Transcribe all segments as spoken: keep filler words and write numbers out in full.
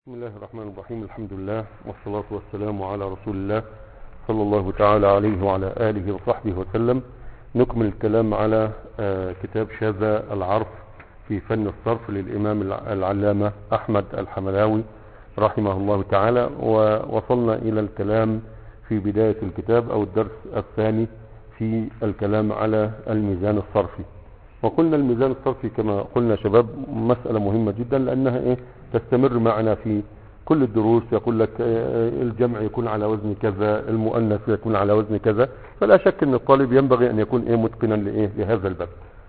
بسم الله الرحمن الرحيم. الحمد لله والصلاة والسلام على رسول الله صلى الله تعالى عليه وعلى آله وصحبه وسلم. نكمل الكلام على كتاب شذا العرف في فن الصرف للإمام العلامة أحمد الحملاوي رحمه الله تعالى، ووصلنا إلى الكلام في بداية الكتاب أو الدرس الثاني في الكلام على الميزان الصرفي. وقلنا الميزان الصرفي كما قلنا شباب مسألة مهمة جدا، لأنها إيه تستمر معنا في كل الدروس. يقول لك الجمع يكون على وزن كذا، المؤنث يكون على وزن كذا، فلا شك أن الطالب ينبغي أن يكون إيه متقنا لإيه لهذا الباب.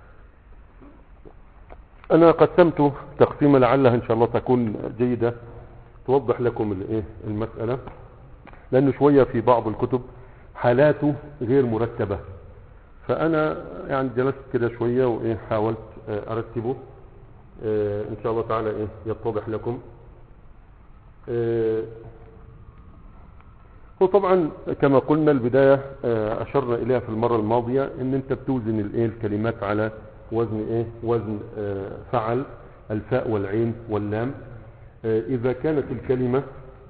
أنا قسمت تقسيمة لعلها إن شاء الله تكون جيدة توضح لكم الإيه المسألة، لأنه شوية في بعض الكتب حالاته غير مرتبة، فأنا يعني جلست كده شوية وإيه حاولت أرتبه اه إن شاء الله تعالى إيه يتضح لكم. اه وطبعا كما قلنا البداية اه أشرنا إليها في المرة الماضية إن أنت بتوزن الإيه الكلمات على وزن إيه وزن اه فعل الفاء والعين واللام. اه إذا كانت الكلمة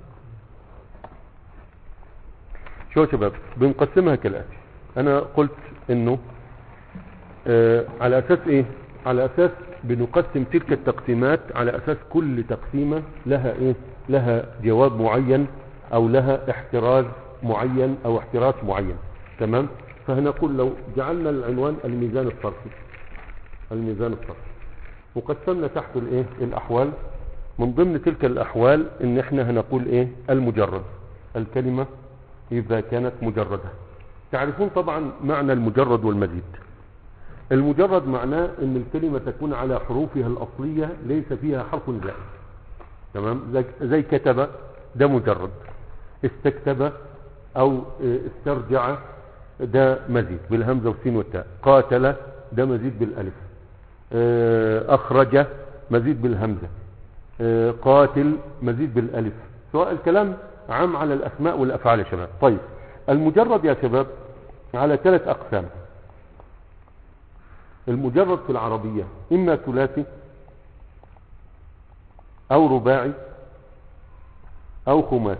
شو شباب بنقسمها كالآتي. أنا قلت إنه اه على أساس إيه على أساس بنقسم تلك التقسيمات على أساس كل تقسيمة لها إيه لها جواب معين أو لها احتراز معين أو احتراز معين. تمام. فهنقول لو جعلنا العنوان الميزان الصرفي الميزان الصرفي وقسمنا تحت الإيه الأحوال. من ضمن تلك الأحوال إن إحنا هنقول إيه المجرد الكلمة إذا كانت مجردة. تعرفون طبعا معنى المجرد والمزيد. المجرد معناه ان الكلمة تكون على حروفها الاصلية ليس فيها حرف زائد. تمام. زي, زي كتب ده مجرد، استكتب او استرجع ده مزيد بالهمزة والسين والتاء، قاتل ده مزيد بالالف، اخرج مزيد بالهمزة، قاتل مزيد بالالف. سواء الكلام عام على الاسماء والافعال يا شباب. طيب المجرد يا شباب على ثلاث اقسام. المجرد في العربية إما ثلاثي أو رباعي أو خماسي.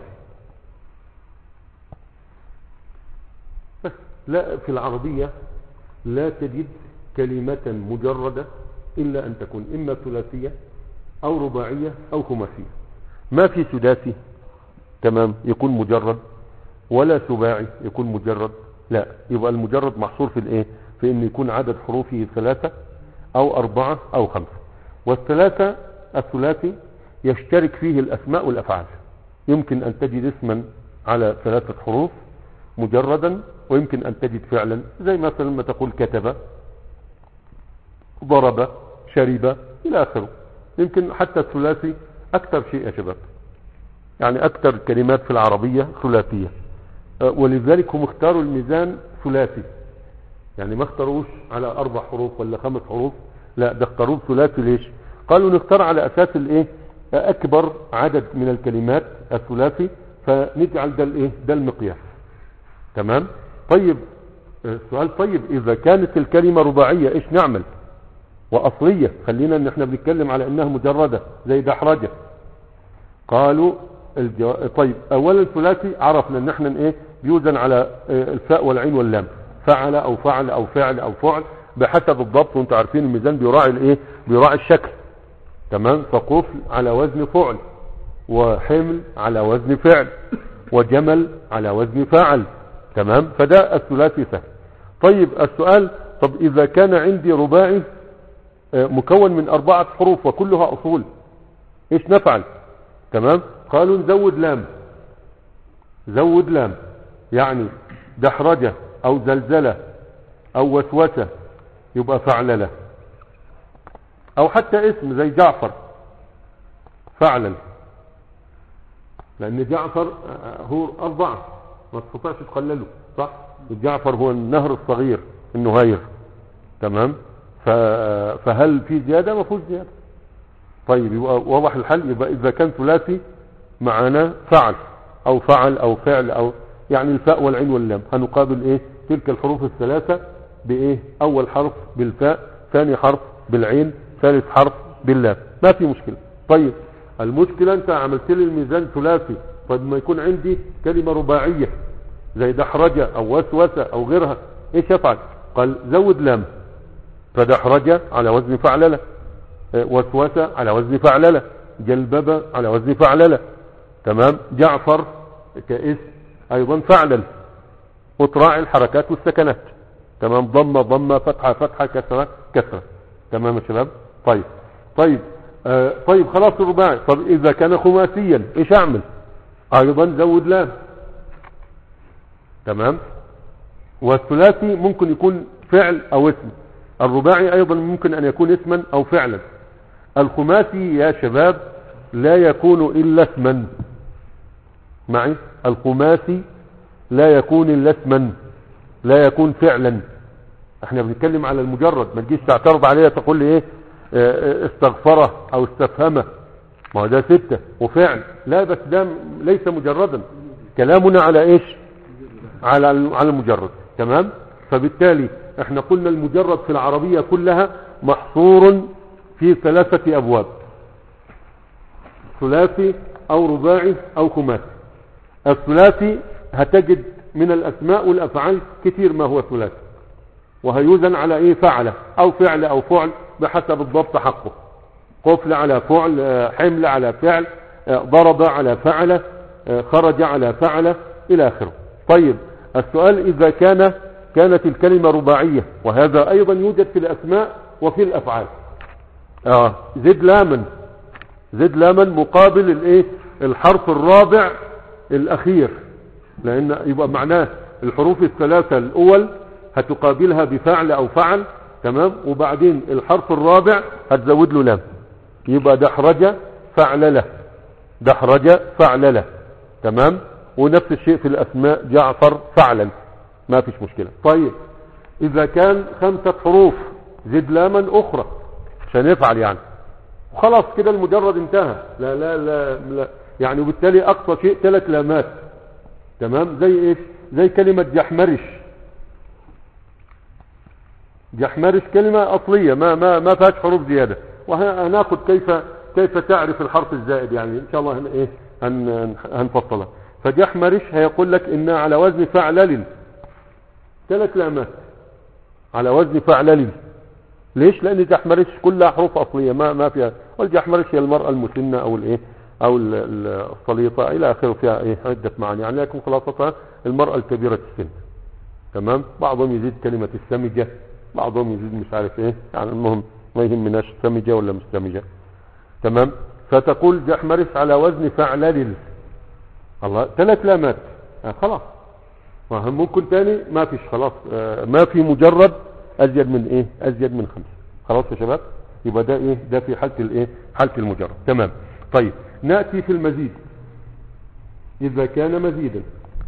بس لا، في العربية لا تجد كلمة مجردة إلا أن تكون إما ثلاثية أو رباعية أو خماسية. ما في سداسي تمام يكون مجرد، ولا سباعي يكون مجرد. لا، يبقى المجرد محصور في الإيه في ان يكون عدد حروفه ثلاثة او اربعة او خمسة. والثلاثة الثلاثي يشترك فيه الاسماء والافعال. يمكن ان تجد اسما على ثلاثة حروف مجردا، ويمكن ان تجد فعلا زي مثلا لما تقول كتب، ضرب، شرب الى اخره. يمكن حتى الثلاثي اكثر شيء يا شباب، يعني اكثر كلمات في العربية ثلاثية، ولذلك هم اختاروا الميزان ثلاثي. يعني ما اختاروش على اربع حروف ولا خمس حروف، لا ده اختاروه ثلاثي. ليش؟ قالوا نختار على اساس الايه اكبر عدد من الكلمات الثلاثي، فنجعل ده الايه ده المقياس. تمام. طيب السؤال، طيب اذا كانت الكلمة رباعية ايش نعمل؟ واصلية، خلينا ان احنا بنتكلم على انها مجردة زي دحرجة. قالوا الجو... طيب اولا الثلاثي عرفنا ان احنا ايه بيوزن على الفاء والعين واللام، فعل او فعل او فعل او فعل بحسب الضبط. وانتم عارفين الميزان بيراعي الايه بيراعي الشكل. تمام. فقفل على وزن فعل، وحمل على وزن فعل، وجمل على وزن فاعل. تمام. فده الثلاثي سهل. طيب السؤال، طب اذا كان عندي رباعي مكون من اربعة حروف وكلها اصول ايش نفعل؟ تمام. قالوا نزود لام. زود لام يعني دحرجة او زلزلة او وسوسة يبقى فعللة. او حتى اسم زي جعفر فعلل، لان جعفر هو اربعة ما تستطيعش تقلله، صح؟ جعفر هو النهر الصغير النهير. تمام. فهل في زيادة؟ ما فيهوش زيادة. طيب يبقى واضح الحل. يبقى اذا كان ثلاثي معنا فعل او فعل او فعل او يعني الفاء والعين واللام، هنقابل ايه تلك الحروف الثلاثة بايه؟ اول حرف بالفاء، ثاني حرف بالعين، ثالث حرف باللام، ما في مشكلة. طيب المشكلة انت عملت لي الميزان ثلاثي، طيب ما يكون عندي كلمة رباعية زي دحرجة او وسوسة او غيرها، ايش افعل؟ قال زود لام، فدحرجة على وزن فعللة، وسوسة على وزن فعللة، جلببة على وزن فعللة، تمام. جعفر كاسم ايضا فعلل، وتراعي الحركات والسكنات، تمام. ضمة ضمة، فتحة فتحة، كسرة كسرة، تمام يا شباب. طيب طيب آه طيب خلاص الرباعي. طب اذا كان خماسيا ايش اعمل؟ ايضا زود لام، تمام. والثلاثي ممكن يكون فعل او اسم، الرباعي ايضا ممكن ان يكون اسما او فعلا. الخماسي يا شباب لا يكون الا اسما معي، الخماسي لا يكون الا اسما، لا يكون فعلا. احنا بنتكلم على المجرد، ما تجيش تعترض عليها تقول لي ايه اه استغفره او استفهمه، ما هو ده ستة وفعل، لا بس ده ليس مجردا، كلامنا على ايش؟ على على المجرد، تمام. فبالتالي احنا قلنا المجرد في العربية كلها محصور في ثلاثة ابواب، ثلاثي او رباعي او خماسي. الثلاثي هتجد من الاسماء والافعال كثير ما هو ثلاثي، وهيوزن على ايه؟ فعل او فعل او فعل بحسب الضبط حقه. قفل على فعل، حمل على فعل، ضرب على فعل، خرج على فعل، الى اخره. طيب السؤال اذا كان كانت الكلمة رباعية، وهذا ايضا يوجد في الاسماء وفي الافعال، اه زد لاما، زد لاما مقابل الايه؟ الحرف الرابع الاخير، لان يبقى معناه الحروف الثلاثة الاول هتقابلها بفعل او فعل، تمام. وبعدين الحرف الرابع هتزود له لام، يبقى دحرجة فعللة، دحرجة فعللة، تمام. ونفس الشيء في الاسماء، جعفر فعلا، ما فيش مشكلة. طيب اذا كان خمسة حروف زد لاما اخرى عشان يفعل يعني، خلاص كده المجرد انتهى، لا لا لا, لا. يعني وبالتالي اقصى شيء ثلاث لامات، تمام. زي ايش؟ زي كلمة جحمرش، جحمرش كلمة اصلية ما ما ما فيهاش حروف زيادة، وهناخد كيف كيف تعرف الحرف الزائد يعني ان شاء الله هن ايه هن هنفصلها. فجحمرش هيقول لك انها على وزن فعلل، ثلاث لامات على وزن فعلل. ليش؟ لان جحمرش كلها حروف اصلية ما ما فيها، والجحمرش هي المرأة المسنة او الايه او الصليطة الى اخره، فيها ايه عدة معاني يعني، لكن خلاصتها المرأة الكبيرة السن، تمام. بعضهم يزيد كلمة السمجة، بعضهم يزيد مش عارف ايه يعني، المهم ما يهمناش سمجة ولا مش سمجة، تمام. فتقول جحمرش على وزن فعلل، الله ثلاث لامات، آه خلاص. ممكن تاني ما فيش، خلاص آه ما في مجرد ازيد من ايه ازيد من خمسة، خلاص يا شباب. يبقى ده ايه ده في حالة الايه حالة المجرد، تمام. طيب نأتي في المزيد، اذا كان مزيدا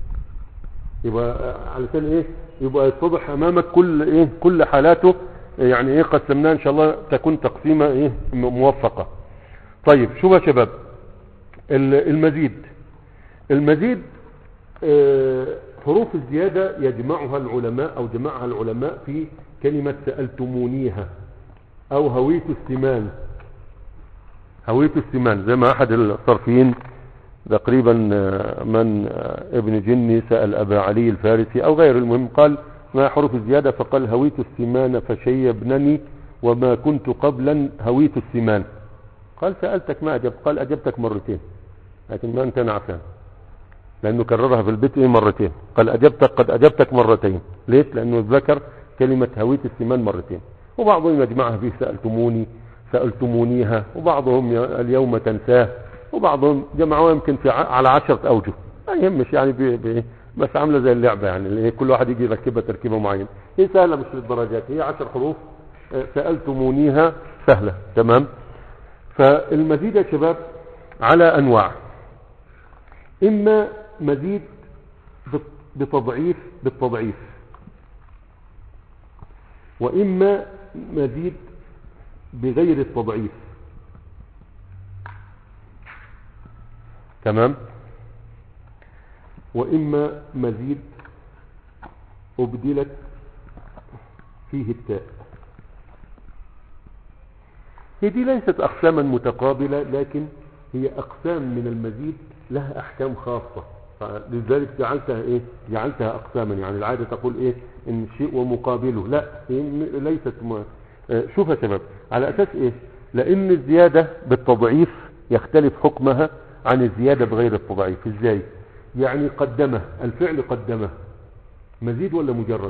يبقى علشان ايه يبقى يتضح امامك كل ايه كل حالاته، يعني ايه قسمناها ان شاء الله تكون تقسيمة ايه موفقة. طيب شوف يا شباب المزيد، المزيد اه حروف الزيادة يجمعها العلماء او جمعها العلماء في كلمة سألتمونيها او هويت السمان، هويت السمان زي ما احد الصرفيين تقريبا من ابن جني سأل ابا علي الفارسي او غير، المهم قال ما حروف الزيادة، فقال هويت السمان فشيبنني وما كنت قبلا هويت السمان. قال سألتك ما أجبت؟ قال أجبتك مرتين لكن ما أنت نعفان، لأنه كررها في البيت إيه مرتين. قال أجبتك قد أجبتك مرتين، ليش؟ لأنه ذكر كلمة هويت السمان مرتين. وبعضهم يجمعها فيه سألتموني سألتمونيها، وبعضهم اليوم تنساه، وبعضهم جمعوها يمكن في على عشرة أوجه، ما يهمش يعني بي بي بس عاملة زي اللعبة يعني، كل واحد يجي يركبها تركيبة معينة، هي سهلة مش للدرجات، هي عشر حروف سألتمونيها سهلة، تمام. فالمزيد يا شباب على أنواع، إما مزيد بتضعيف بالتضعيف، وإما مزيد بغير التضعيف، تمام. وإما مزيد أبدلت فيه التاء. هي دي ليست أقساما متقابلة، لكن هي اقسام من المزيد لها احكام خاصة، لذلك جعلتها ايه جعلتها اقساما. يعني العادة تقول ايه ان شيء ومقابله، لا هي ليست م... شوف يا شباب على اساس ايه، لان الزيادة بالتضعيف يختلف حكمها عن الزيادة بغير التضعيف. ازاي؟ يعني قدمه، الفعل قدمه مزيد ولا مجرد؟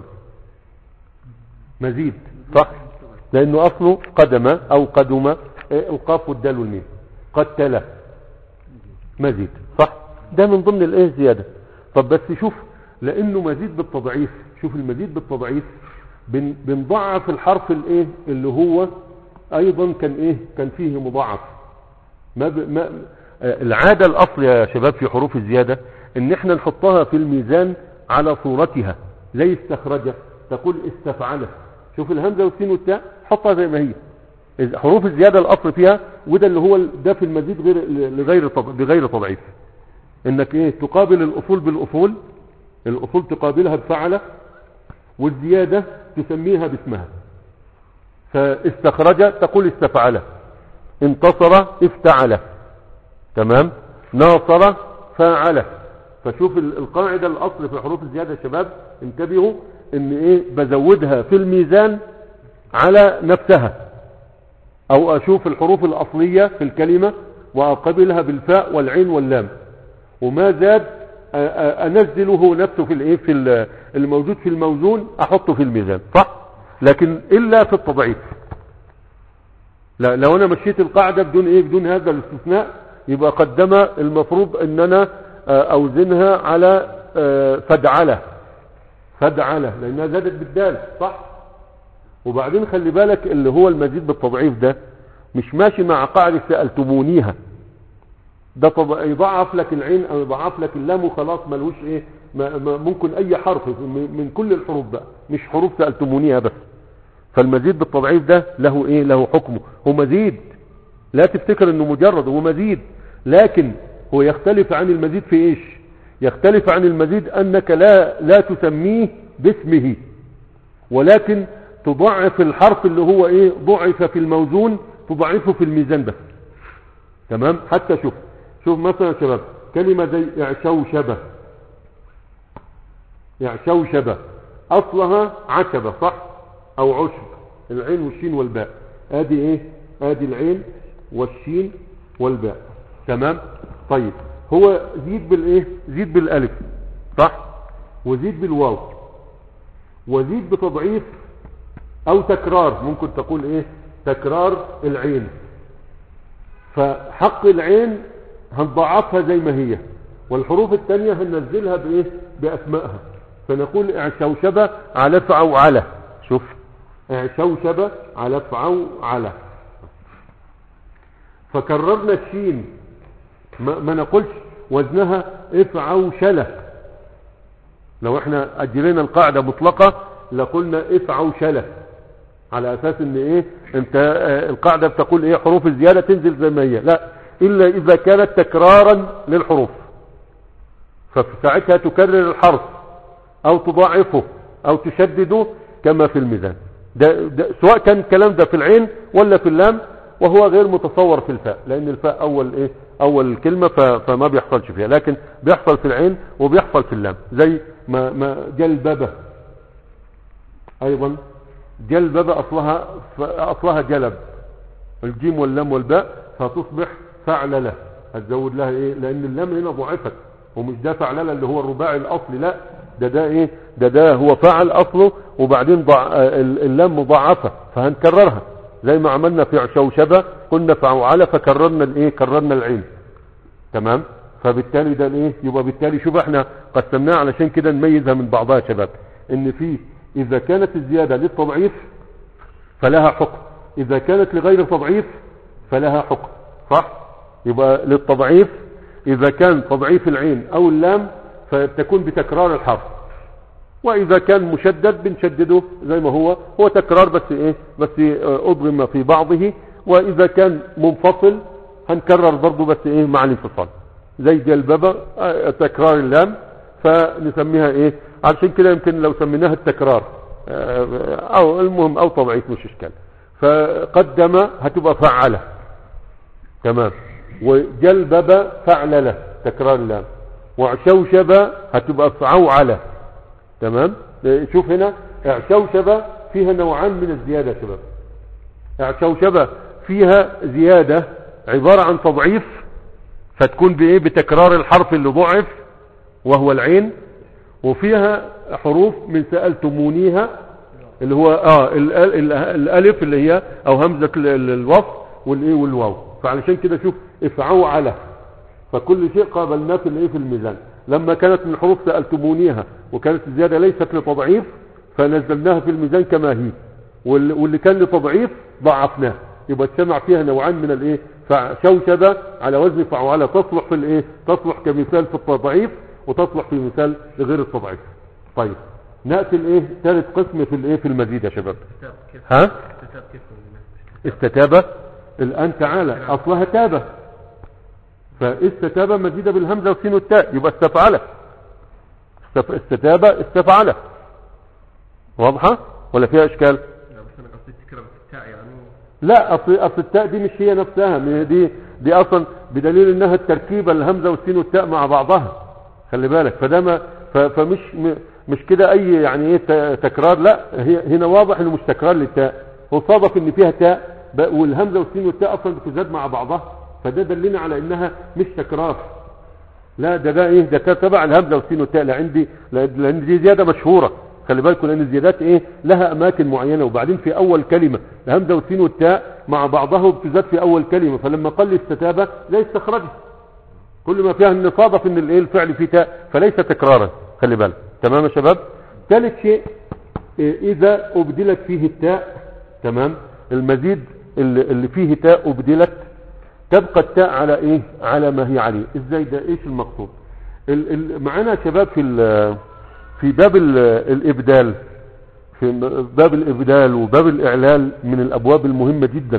مزيد صح، لانه اصله قدم او قدم، القاف والدال والميم. قتل مزيد صح، ده من ضمن الايه زيادة. طب بس شوف، لانه مزيد بالتضعيف، شوف المزيد بالتضعيف بن بنضعف الحرف الايه اللي هو ايضا كان ايه كان فيه مضاعف. ما, ب... ما العادة الاصل يا شباب في حروف الزيادة ان احنا نحطها في الميزان على صورتها، زي استخرج تقول استفعله، شوف الهمزة والسين والتاء حطها زي ما هي. حروف الزيادة الاصل فيها، وده اللي هو ده في المزيد غير لغير بغير تضعيف، انك ايه تقابل الاصول بالاصول، الاصول تقابلها بفعله، والزيادة تسميها باسمها. فاستخرج تقول استفعله، انتصر افتعله، تمام، ناصر فاعله. فشوف القاعدة الاصل في حروف الزيادة يا شباب انتبهوا ان ايه بزودها في الميزان على نفسها، او اشوف الحروف الاصلية في الكلمة واقابلها بالفاء والعين واللام، وما زاد انزله نفسه في الايه في الموجود في الموزون احطه في الميزان صح. لكن الا في التضعيف، لا لو انا مشيت القاعدة بدون ايه بدون هذا الاستثناء يبقى قدم المفروض ان انا اوزنها على فدعله، فدعله لانها زادت بالدال صح. وبعدين خلي بالك اللي هو المزيد بالتضعيف ده مش ماشي مع قاعدة سألتمونيها، ده طب يضعف لك العين او يضعف لك اللام وخلاص ملوش ايه ما ما ممكن اي حرف من كل الحروف بقى، مش حروف سألتمونيها بس. فالمزيد بالتضعيف ده له ايه له حكمه، هو مزيد، لا تفتكر انه مجرد، هو مزيد، لكن هو يختلف عن المزيد في ايش؟ يختلف عن المزيد انك لا لا تسميه باسمه، ولكن تضعف الحرف اللي هو ايه ضعف في الموزون تضعفه في الميزان بس، تمام. حتى شوف شوف مثلا يا شباب كلمة زي اعشوشبة، اعشوشبة اصلها عشبة صح او عشب، العين والشين والباء، ادي ايه ادي العين والشين والباء، تمام. طيب هو زيد بالايه زيد بالالف صح، وزيد بالواو، وزيد بتضعيف او تكرار، ممكن تقول ايه تكرار العين. فحق العين هنضعفها زي ما هي، والحروف التانية هننزلها بايه باسمائها، فنقول اعشوشبة على فعو على، شوف اعشوشبة على فعو على. فكررنا الشين، ما, ما نقولش وزنها افعوشلة، لو احنا اجرينا القاعدة مطلقة لقلنا افعوشلة، على اساس ان ايه انت اه القاعدة بتقول ايه حروف الزيادة تنزل زي ما هي، لا الا اذا كانت تكرارا للحروف، فساعتها تكرر الحرف او تضاعفه او تشدده كما في الميزان. ده, ده سواء كان الكلام ده في العين ولا في اللام، وهو غير متصور في الفاء، لان الفاء اول ايه اول الكلمة فما بيحصلش فيها، لكن بيحصل في العين وبيحصل في اللام. زي ما, ما جلببة ايضا، جلببة اصلها اصلها جلب، الجيم واللام والباء، فتصبح فعللة، هتزود لها ايه لان اللام هنا ضعفت، ومش ده فعللة اللي هو الرباعي الاصلي، لا ده ده ايه ده ده هو فعل اصله، وبعدين ضع اللام مضاعفة فهنكررها زي ما عملنا في عشوشبة، قلنا فعوعلة فكررنا الايه كررنا العين، تمام. فبالتالي ده الايه يبقى بالتالي شوف احنا قسمناها علشان كده نميزها من بعضها يا شباب، ان في اذا كانت الزيادة للتضعيف فلها حكم، اذا كانت لغير تضعيف فلها حكم صح. يبقى للتضعيف اذا كان تضعيف العين او اللام فتكون بتكرار الحرف، واذا كان مشدد بنشدده زي ما هو هو تكرار بس ايه بس اضغم في بعضه، واذا كان منفصل هنكرر برضو بس ايه مع الانفصال، زي جلببة تكرار اللام فنسميها ايه، عشان كده يمكن لو سميناها التكرار او المهم او تضعيف مش اشكال. فقدم هتبقى فعله، تمام. وجلبب فعلله تكرار اللام، وعشوشب هتبقى فعوعلة. تمام. شوف هنا اعشوشب فيها نوعان من الزيادة يا شباب. اعشوشب فيها زيادة عبارة عن تضعيف، فتكون بايه بتكرار الحرف اللي ضعف وهو العين، وفيها حروف من سألتمونيها اللي هو اه ال ال الالف اللي هي او همزة الوصل والايه والواو. فعلشان كده شوف افعوا على، فكل شيء قابلناه في الايه في الميزان. لما كانت من حروف سألتمونيها وكانت الزيادة ليست لتضعيف فنزلناها في الميزان كما هي، واللي كان لتضعيف ضعفناه. يبقى اجتمع فيها نوعان من الايه، فشوشبة على وزن فعوالة تصلح في الايه، تصلح كمثال في التضعيف وتصلح في مثال لغير التضعيف. طيب نأتي الايه ثالث قسم في الايه في المزيد يا شباب. ها استتابة الان تعالى اصلها تابة، فاستتابة مزيدة بالهمزة والسين والتاء يبقى استفعله. استتابة استفعله. واضحة ولا فيها اشكال؟ لا اصل اصل التاء دي مش هي نفسها، دي دي اصلا بدليل انها التركيبه الهمزه والسين والتاء مع بعضها. خلي بالك فده ما فمش مش كده اي يعني ايه تكرار، لا هي هنا واضح انه مش تكرار للتاء، هو صادف ان فيها تاء والهمزه والسين والتاء اصلا بتزاد مع بعضها، فده دلنا على انها مش تكرار. لا ده ده ايه ده تبع الهمزه والسين والتاء. لا عندي لان دي زياده مشهوره، خلي بالكم لان الزيادات ايه لها اماكن معينه، وبعدين في اول كلمه الهمزه والسين والتاء مع بعضها وبتزاد في اول كلمه، فلما قل استتابه لا يستخرجها، كل ما فيها ان صادف ان الايه الفعل فيه تاء فليس تكرارا. خلي بالك. تمام يا شباب. ثالث شيء إيه اذا ابدلت فيه التاء. تمام. المزيد اللي, اللي فيه تاء ابدلت تبقى التاء على ايه على ما هي عليه. ازاي ده؟ ايش المقصود؟ معانا يا شباب في في باب الابدال، في باب الابدال وباب الاعلال من الابواب المهمة جدا.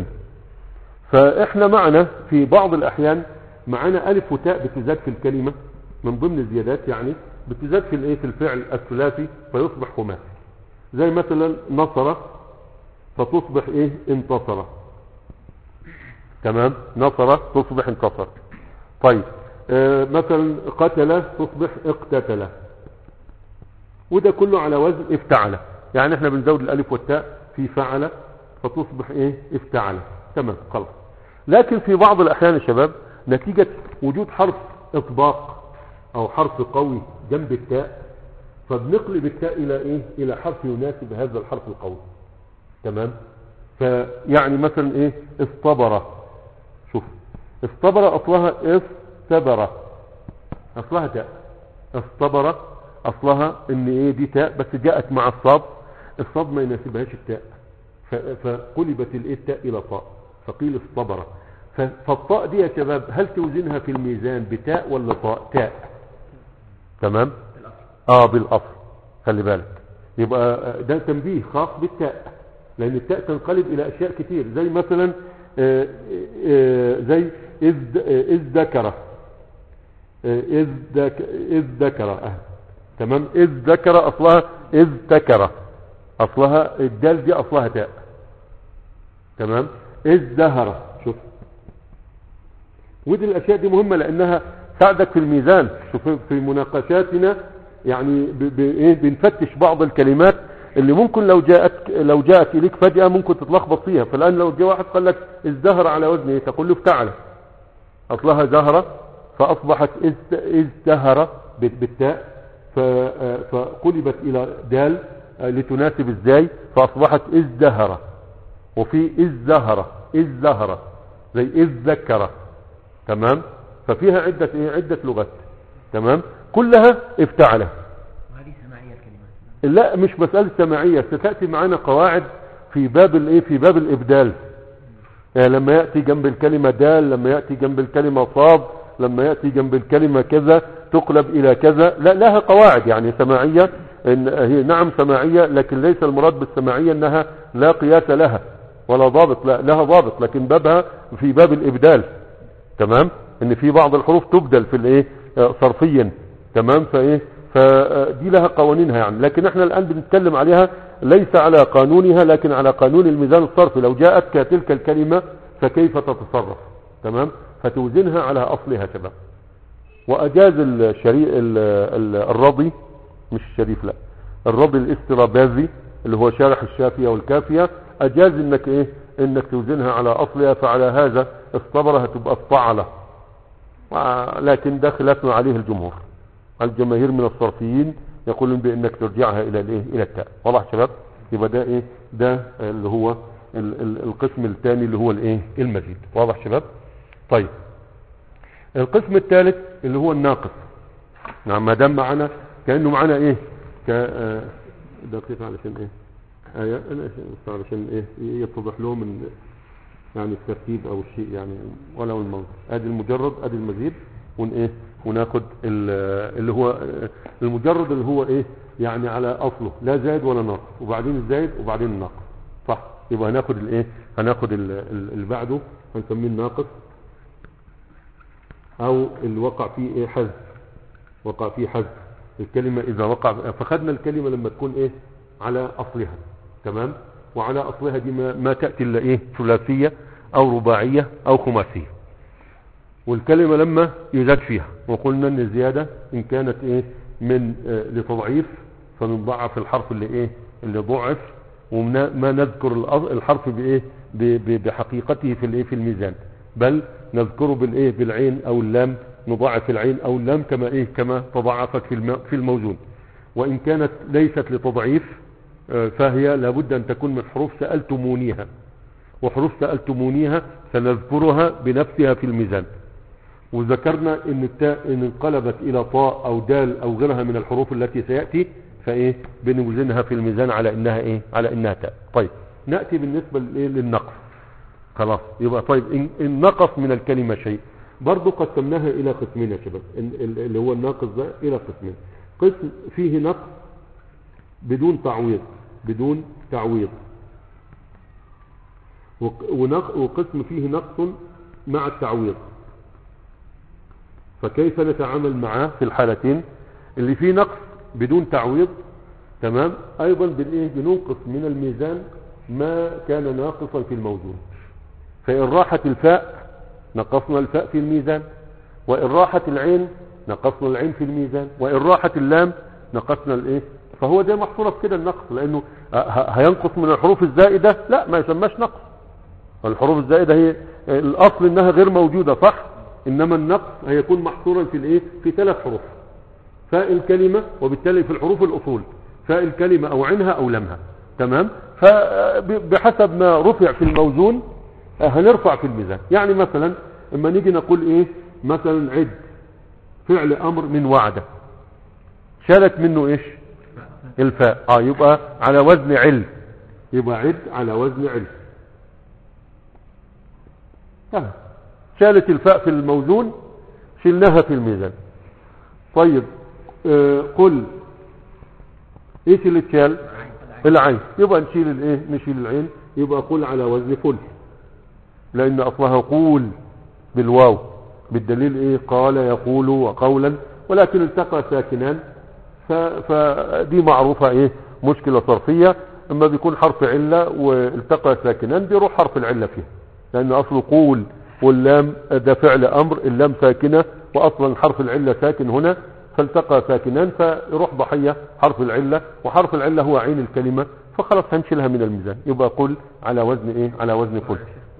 فاحنا معنا في بعض الاحيان معنا الف وتاء بتزاد في الكلمة من ضمن الزيادات، يعني بتزاد في الايه في الفعل الثلاثي فيصبح خماسي، زي مثلا نصر فتصبح ايه انتصر. تمام. نصر تصبح انتصر. طيب آه مثلا قتل تصبح اقتتل، وده كله على وزن افتعل، يعني احنا بنزود الالف والتاء في فعل فتصبح ايه افتعل. تمام خلاص. لكن في بعض الاحيان يا شباب نتيجة وجود حرف اطباق او حرف قوي جنب التاء فبنقلب التاء الى ايه الى حرف يناسب هذا الحرف القوي. تمام. فيعني مثلا ايه اصطبر، شوف اصطبر اصلها استبر، اصلها تاء. اصطبر اصلها ان ايه دي تاء بس جاءت مع الصاد، الصاد ما يناسبهاش التاء فقلبت الايه التاء الى طاء فقيل اصطبر. فالطاء دي يا شباب هل توزنها في الميزان بتاء ولا طاء؟ تاء. تمام. اه بالاصل. خلي بالك. يبقى ده تنبيه خاص بالتاء، لان التاء تنقلب الى اشياء كتير، زي مثلا آآ آآ زي اذ اذ ذكر اذ اذ ذكر اه. تمام. اذ ذكر اصلها اذ ذكر، اصلها الدال دي اصلها تاء. تمام. اذ ظهر. شوف ودي الاشياء دي مهمة لانها تساعدك في الميزان. شوف في مناقشاتنا يعني بنفتش بعض الكلمات اللي ممكن لو جاءت لو جاءت اليك فجأة ممكن تتلخبط فيها. فالان لو جاء واحد قال لك الزهر على وزن ايه تقول له افتعل، اصلها زهرة فاصبحت ازدهر بالتاء فقلبت الى دال لتناسب ازاي فاصبحت ازدهر. وفي ازدهر ازدهر زي اذ ذكر. تمام. ففيها عدة ايه عدة لغات. تمام. كلها افتعله. وهذه سماعية الكلمات؟ لا مش مسألة سماعية، ستأتي معنا قواعد في باب الايه في باب الابدال. يعني لما يأتي جنب الكلمة دال، لما يأتي جنب الكلمة صاد، لما يأتي جنب الكلمة كذا تقلب الى كذا، لا لها قواعد يعني سماعية. إن هي نعم سماعية لكن ليس المراد بالسماعية انها لا قياس لها ولا ضابط، لا لها ضابط لكن بابها في باب الابدال. تمام. ان في بعض الحروف تبدل في الايه صرفيا. تمام. فايه فدي لها قوانينها يعني، لكن احنا الان بنتكلم عليها ليس على قانونها لكن على قانون الميزان الصرفي. لو جاءتك تلك الكلمة فكيف تتصرف. تمام. فتوزنها على اصلها شباب. واجاز الشريع الرضي، مش الشريف لا، الرضي الاسترابازي اللي هو شارح الشافية والكافية، اجاز انك ايه انك توزنها على اصلها، فعلى هذا الصبرة هتبقى الطعلة، لكن ده خلافنا عليه الجمهور. الجماهير من الصرفيين يقولون بانك ترجعها الى الايه الى التاء. واضح شباب؟ يبقى ده ايه ده اللي هو ال ال القسم الثاني اللي هو الايه المزيد. واضح شباب؟ طيب القسم الثالث اللي هو الناقص. نعم، ما دام معنا كانه معنا ايه ك دقيقه علشان ايه ايه انا علشان ايه يتضح لهم من يعني الترتيب او الشيء يعني ولو الموضوع. ادي المجرد، ادي المزيد، ون ايه وناخد اللي هو المجرد اللي هو ايه يعني على اصله لا زائد ولا ناقص، وبعدين الزائد وبعدين الناقص. صح؟ يبقى هناخد الايه هناخد اللي بعده هنسميه الناقص، او اللي وقع فيه ايه حذف، وقع فيه حذف الكلمة اذا وقع. فخدنا الكلمة لما تكون ايه على اصلها، تمام؟ وعلى اصلها دي ما, ما تأتي الا ايه ثلاثية او رباعية او خماسية. والكلمة لما يزاد فيها، وقلنا ان الزيادة ان كانت ايه من آه لتضعيف فنضعف الحرف اللي ايه اللي ضعف، وما نذكر الحرف بايه بحقيقته في الايه في الميزان، بل نذكره بالايه بالعين او اللام، نضاعف العين او اللام كما ايه كما تضاعفت في في الموزون. وان كانت ليست لتضعيف فهي لابد ان تكون من حروف سألتمونيها، وحروف سألتمونيها سنذكرها بنفسها في الميزان. وذكرنا ان التاء ان انقلبت الى طاء او دال او غيرها من الحروف التي سيأتي فايه بنوزنها في الميزان على انها ايه على انها تاء. طيب نأتي بالنسبة للايه للنقص. خلاص يبقى طيب ان, إن نقص من الكلمة شيء، برضو قسمناها الى قسمين يا شباب، اللي هو الناقص ده الى قسمين. قسم فيه نقص بدون تعويض، بدون تعويض، وقسم فيه نقص مع التعويض. فكيف نتعامل معاه في الحالتين؟ اللي فيه نقص بدون تعويض تمام، ايضا بالايه بننقص من الميزان ما كان ناقصا في الموزون. فإن راحت الفاء نقصنا الفاء في الميزان، وإن راحت العين نقصنا العين في الميزان، وإن راحت اللام نقصنا الايه. فهو ده محصورة في كده النقص، لأنه هينقص من الحروف الزائدة لا ما يسماش نقص. الحروف الزائدة هي الأصل إنها غير موجودة صح، إنما النقص هيكون محصورا في الايه في ثلاث حروف، فاء الكلمة وبالتالي في الحروف الأصول فاء الكلمة أو عينها أو لمها، تمام؟ فبحسب ما رفع في الموزون هنرفع في الميزان. يعني مثلا اما نيجي نقول ايه مثلا عد، فعل امر من وعده، شالت منه ايش الفاء، اه يبقى على وزن عل، يبقى عد على وزن عل. آه. شالت الفاء في الموزون شلناها في الميزان. طيب آه قل ايش اللي اتشال؟ العين، يبقى نشيل الايه نشيل العين، يبقى قل على وزن فل، لان اصلها قول بالواو، بالدليل ايه قال يقول وقولا، ولكن التقى ساكنان فدي معروفة ايه مشكلة صرفية. اما بيكون حرف علة والتقى ساكنان بيروح حرف العلة فيه، لان اصله قول واللام ده فعل امر، اللام ساكنة واصلا حرف العلة ساكن هنا، فالتقى ساكنان فيروح ضحية حرف العلة، وحرف العلة هو عين الكلمة، فخلاص هنشيلها من الميزان. يبقى قل على وزن ايه على وزن قل.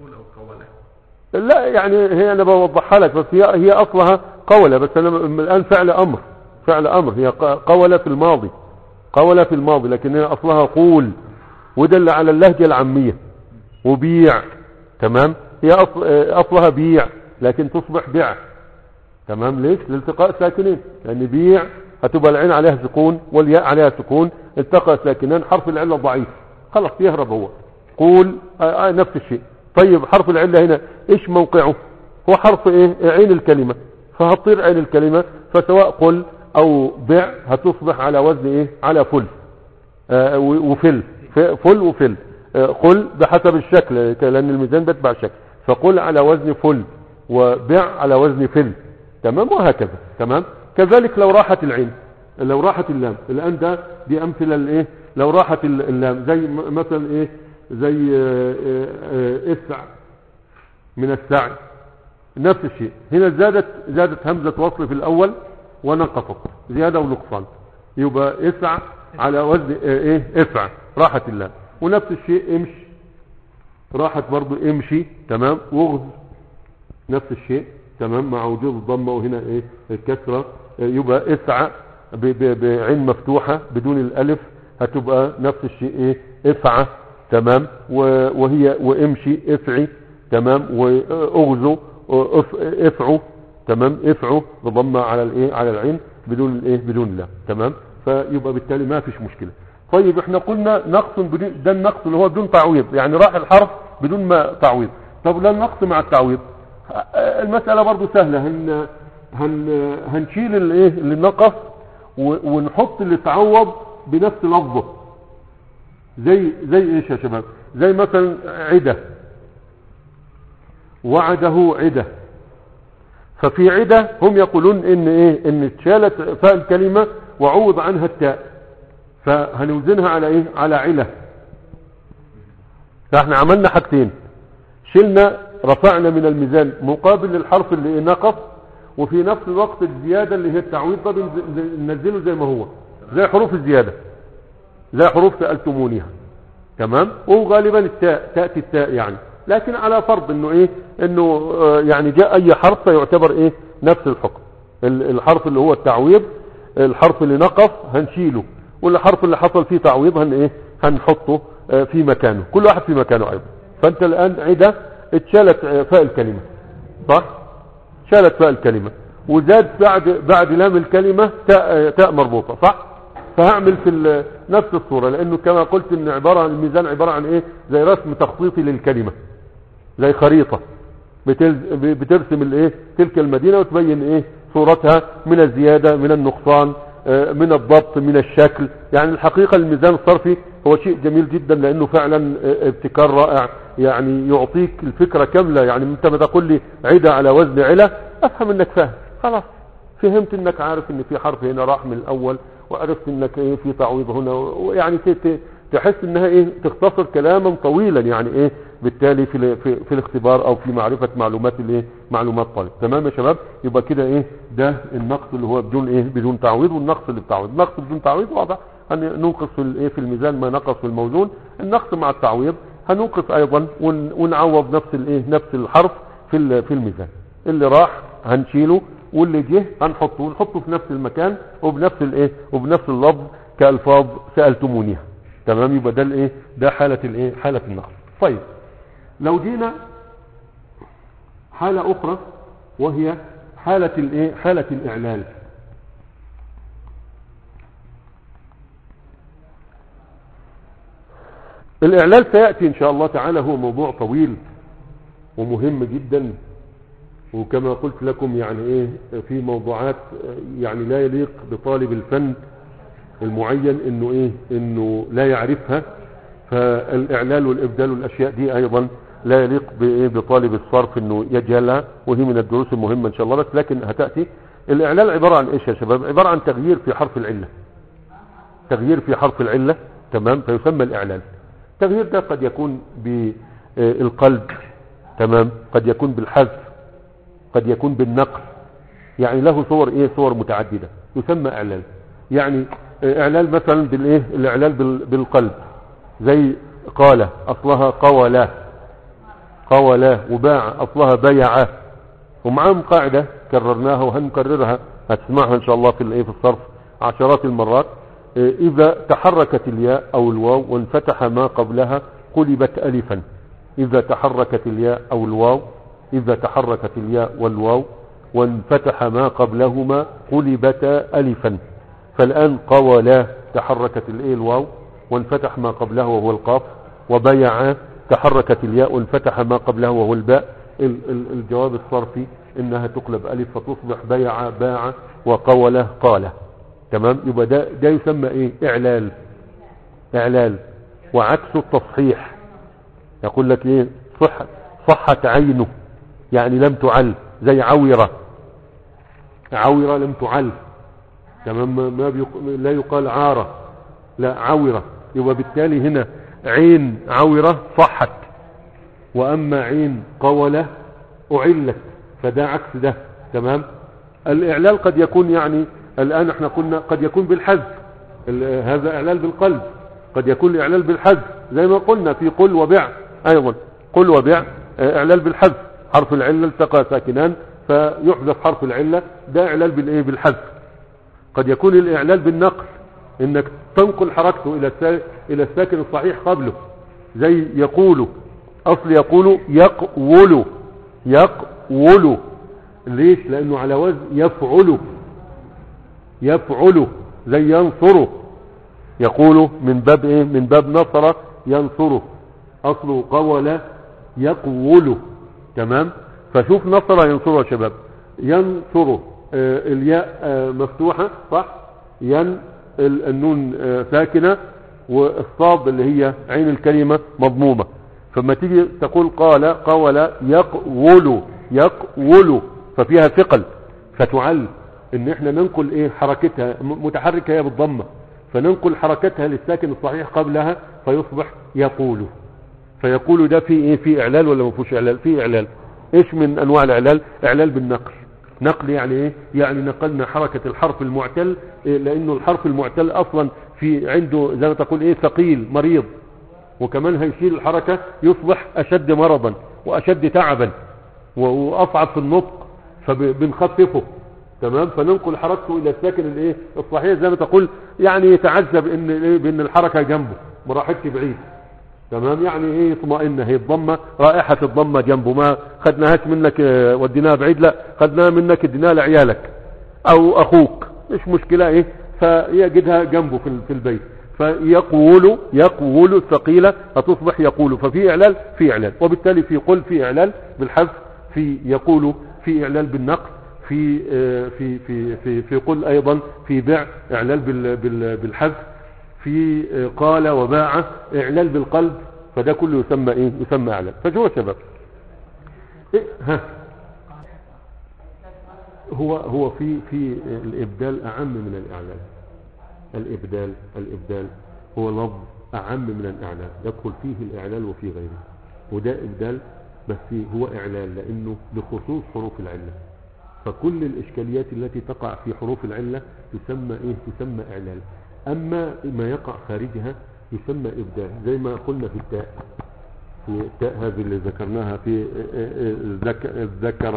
لا يعني هي انا بوضحها لك، بس هي هي اصلها قولة، بس انا الان فعل امر، فعل امر هي قولة في الماضي، قولة في الماضي، لكن هي اصلها قول، ودل على اللهجة العامية. وبيع تمام، هي أصل اصلها بيع لكن تصبح بيع، تمام؟ ليش؟ لالتقاء ساكنين، لان بيع هتبقى العين عليها سكون والياء عليها سكون، التقى ساكنان حرف العلة ضعيف خلاص يهرب هو. قول آه آه نفس الشيء. طيب حرف العلة هنا ايش موقعه؟ هو حرف ايه عين الكلمة، فهتطير عين الكلمة، فسواء قل او بع هتصبح على وزن ايه على فل آه وفل، فل وفل. آه قل بحسب الشكل لان الميزان بيتبع الشكل، فقل على وزن فل وبع على وزن فل، تمام؟ وهكذا تمام. كذلك لو راحت العين، لو راحت اللام، الان ده دي امثله الايه لو راحت اللام، زي مثلا ايه زي اسع من السعي، نفس الشيء هنا زادت زادت همزة وصل في الأول ونقصت زيادة ونقصان، يبقى اسع على وزن ايه افع راحت الله. ونفس الشيء امشي راحت برضو امشي تمام. وغز نفس الشيء تمام مع وجود الضمه وهنا ايه الكسره، يبقى اسع بعين مفتوحه بدون الالف هتبقى نفس الشيء ايه افعى تمام. وهي وامشي افعي تمام. واغزو افعوا تمام افعوا بضمه على الايه على العين بدون الايه بدون الله تمام. فيبقى بالتالي ما فيش مشكله. طيب احنا قلنا نقص بدون، ده النقص اللي هو بدون تعويض، يعني راح الحرف بدون ما تعويض. طب لا النقص مع التعويض، المسألة برضو سهلة. هن هن هنشيل الايه اللي نقص ونحط اللي تعوض بنفس لفظه. زي زي ايش يا شباب؟ زي مثلا عدة، وعده عدة. ففي عدة هم يقولون ان ايه ان اتشالت فاء الكلمة وعوض عنها التاء، فهنوزنها على ايه على عله. فاحنا عملنا حاجتين، شلنا رفعنا من الميزان مقابل للحرف اللي نقص، وفي نفس الوقت الزيادة اللي هي التعويض ده بننزله زي ما هو، زي حروف الزيادة، زي حروف سألتمونيها تمام. وغالبا التاء تأتي التاء يعني، لكن على فرض انه ايه انه آه يعني جاء اي حرف فيعتبر ايه نفس الحكم. الحرف اللي هو التعويض، الحرف اللي نقص هنشيله، والحرف اللي حصل فيه تعويض هن ايه هنحطه آه في مكانه، كل واحد في مكانه ايضا. فانت الان عدة اتشالت آه فاء الكلمة صح، شالت فاء الكلمة وزاد بعد بعد لام الكلمة تاء, تاء مربوطة صح. فهعمل في نفس الصورة، لانه كما قلت ان عبارة عن الميزان عبارة عن ايه زي رسم تخطيطي للكلمة، زي خريطة بترسم الايه تلك المدينة وتبين ايه صورتها من الزيادة من النقصان من الضبط من الشكل. يعني الحقيقة الميزان الصرفي هو شيء جميل جدا، لانه فعلا ابتكار رائع، يعني يعطيك الفكرة كاملة. يعني انت ما تقول لي عدة على وزن علة افهم انك فاهم خلاص، فهمت انك عارف ان في حرف هنا راح من الاول، وعرفت انك ايه في تعويض هنا، ويعني تحس انها ايه تختصر كلاما طويلا يعني ايه بالتالي في في, في الاختبار او في معرفة معلومات الايه معلومات طالب. تمام يا شباب؟ يبقى كده ايه ده النقص اللي هو بدون ايه بدون تعويض، والنقص اللي بتعويض. النقص بدون تعويض واضح ان ننقص في الايه في الميزان ما نقص في الموزون. النقص مع التعويض هننقص ايضا ونعوض نفس الايه نفس الحرف في في الميزان. اللي راح هنشيله واللي جه هنحطه ونحطه في نفس المكان وبنفس الايه وبنفس اللفظ كالفاظ سألتمونيها. تمام؟ يبقى ده الايه ده حالة الايه حالة النقص. طيب لو جينا حالة اخرى وهي حالة الايه حالة الاعلال. الاعلال سيأتي ان شاء الله تعالى، هو موضوع طويل ومهم جدا، وكما قلت لكم يعني ايه في موضوعات يعني لا يليق بطالب الفن المعين انه ايه انه لا يعرفها. فالاعلال والابدال والاشياء دي ايضا لا يليق بايه بطالب الصرف انه يجهلها، وهي من الدروس المهمة ان شاء الله، بس لكن هتأتي. الاعلال عبارة عن ايش يا شباب؟ عبارة عن تغيير في حرف العلة، تغيير في حرف العلة. تمام؟ فيسمى الاعلال. التغيير ده قد يكون بالقلب، تمام، قد يكون بالحذف، قد يكون بالنقل، يعني له صور ايه صور متعددة، يسمى اعلال. يعني اعلال مثلا بالايه الاعلال بالقلب، زي قال اصلها قولا قولا، وباع اصلها بيعه. ومعهم قاعدة كررناها وهنكررها هتسمعها ان شاء الله في الايه في الصرف عشرات المرات. اذا تحركت الياء او الواو وانفتح ما قبلها قلبت الفا. اذا تحركت الياء او الواو اذا تحركت الياء والواو وانفتح ما قبلهما قلبتا الفا. فالان قولا تحركت الايه الواو وانفتح ما قبله وهو القاف، وبيع تحركت الياء وانفتح ما قبله وهو الباء. الجواب الصرفي انها تقلب الف فتصبح بيع باع وقوله قال. تمام؟ يبقى ده, ده يسمى ايه اعلال اعلال. وعكس التصحيح يقول لك ايه صح صحت عينه، يعني لم تعل، زي عوره عوره لم تعل. تمام؟ ما بيق... لا يقال عاره، لا عوره. يبقى بالتالي هنا عين عوره صحت، واما عين قوله اعلت. فده عكس ده. تمام. الاعلال قد يكون يعني الان احنا قلنا قد يكون بالحذف، هذا اعلال بالقلب، قد يكون الاعلال بالحذف زي ما قلنا في قل وبع ايضا، قل وبع اعلال بالحذف، حرف العله التقى ساكنان فيحذف حرف العله، ده اعلال بالايه بالحذف. قد يكون الاعلال بالنقل، انك تنقل حركته الى الى الساكن الصحيح قبله، زي يقول، اصل يقول يقول، يقول ليش؟ لانه على وزن يفعل، يفعل زي ينصره، يقول من باب ايه؟ من باب نصر ينصره، اصله قول يقول. تمام. فشوف نصر ينصره يا شباب، ينصره آه الياء آه مفتوحة صح، ين النون آه ساكنة، والصاد اللي هي عين الكلمة مضمومة، فما تيجي تقول قال قول يقول، يقول ففيها ثقل، فتعل ان احنا ننقل ايه حركتها متحركة هي بالضمة، فننقل حركتها للساكن الصحيح قبلها فيصبح يقول. فيقول ده في ايه؟ في اعلال ولا ما فيهوش اعلال؟ في اعلال. ايش من انواع الاعلال؟ اعلال بالنقل. نقل يعني ايه؟ يعني نقلنا حركة الحرف المعتل، إيه؟ لانه الحرف المعتل اصلا في عنده زي ما تقول ايه ثقيل مريض، وكمان هيشيل الحركة يصبح اشد مرضا واشد تعبا واصعب في النطق، فبنخففه. تمام. فننقل حركته الى الساكن الايه الصحيح زي ما تقول، يعني يتعذب ان ايه بان الحركة جنبه ما راحتش بعيد. تمام. يعني ايه يطمئن، هي الضمه رائحه الضمه جنبه، ما خدناهاش منك وديناها بعيد، لا خدناها منك اديناها لعيالك او اخوك، مش مشكله ايه، فيجدها جنبه في في البيت. فيقول، يقول ثقيله هتصبح يقول، ففي اعلال في اعلال، وبالتالي في قل في اعلال بالحذف، في يقول في اعلال بالنقص، في في في في في قل ايضا في بع اعلال بالحذف، في قال وباع اعلال بالقلب، فده كله يسمى ايه؟ يسمى اعلال. فشو يا شباب إيه؟ ها هو هو في في الابدال اعم من الاعلال. الابدال الابدال هو لفظ اعم من الاعلال، يدخل فيه الاعلال وفي غيره، وده ابدال بس هو اعلال لانه بخصوص حروف العله، فكل الاشكاليات التي تقع في حروف العله تسمى ايه؟ تسمى اعلال. اما ما يقع خارجها يسمى ابدال، زي ما قلنا في التاء، في التاء هذه اللي ذكرناها في الذكر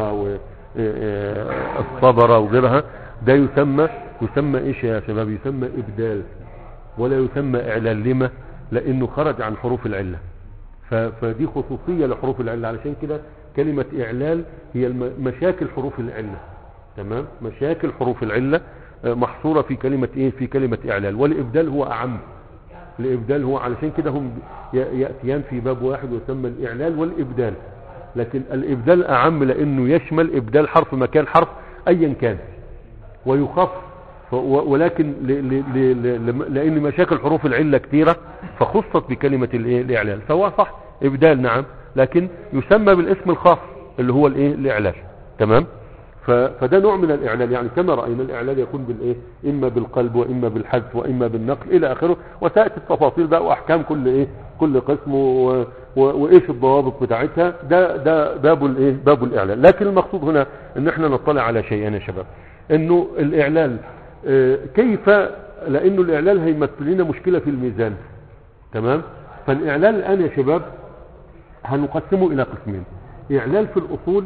والصبر وغيرها، ده يسمى يسمى ايش يا شباب؟ يسمى ابدال ولا يسمى اعلال. لما؟ لانه خرج عن حروف العله، فدي خصوصيه لحروف العله. علشان كده كلمه اعلال هي مشاكل حروف العله. تمام. مشاكل حروف العله محصورة في كلمة ايه؟ في كلمة اعلال. والابدال هو اعم، الابدال هو علشان كده هم يأتيان في باب واحد ويسمى الاعلال والابدال، لكن الابدال اعم لانه يشمل ابدال حرف مكان حرف ايا كان ويخف، ولكن لان مشاكل حروف العلة كثيرة فخصت بكلمة الايه؟ الاعلال. فهو صح ابدال نعم، لكن يسمى بالاسم الخاص اللي هو الايه؟ الاعلال. تمام. فده نوع من الاعلال، يعني كما راينا الاعلال يكون بالايه؟ اما بالقلب واما بالحذف واما بالنقل الى اخره، وتاتي التفاصيل بقى واحكام كل ايه؟ كل قسم وايش الضوابط بتاعتها، ده ده باب الايه؟ باب الاعلال. لكن المقصود هنا ان احنا نطلع على شيئين يا شباب، انه الاعلال اه كيف، لانه الاعلال هيمثل لنا مشكله في الميزان. تمام. فالاعلال الان يا شباب هنقسمه الى قسمين: اعلال في الاصول،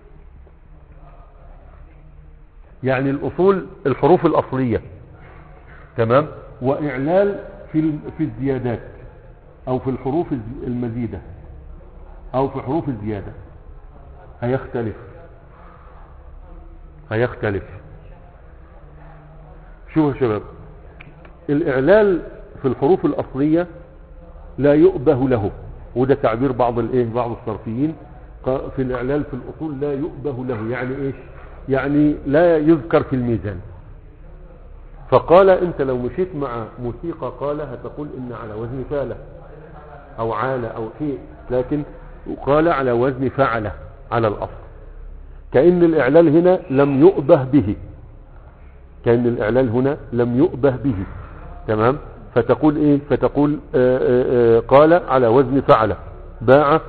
يعني الاصول الحروف الاصلية، تمام، واعلال في في الزيادات او في الحروف المزيدة او في حروف الزيادة. هيختلف هيختلف شوفوا يا شباب، الاعلال في الحروف الاصلية لا يؤبه له، وده تعبير بعض الايه؟ بعض الصرفيين في الاعلال في الاصول لا يؤبه له، يعني ايش؟ يعني لا يذكر في الميزان. فقال انت لو مشيت مع موسيقى قال هتقول ان على وزن فالة او عالة او شيء، لكن قال على وزن فعلة على الاصل، كأن الاعلال هنا لم يؤبه به، كأن الاعلال هنا لم يؤبه به. تمام. فتقول ايه؟ فتقول آآ آآ قال على وزن فعلة، باع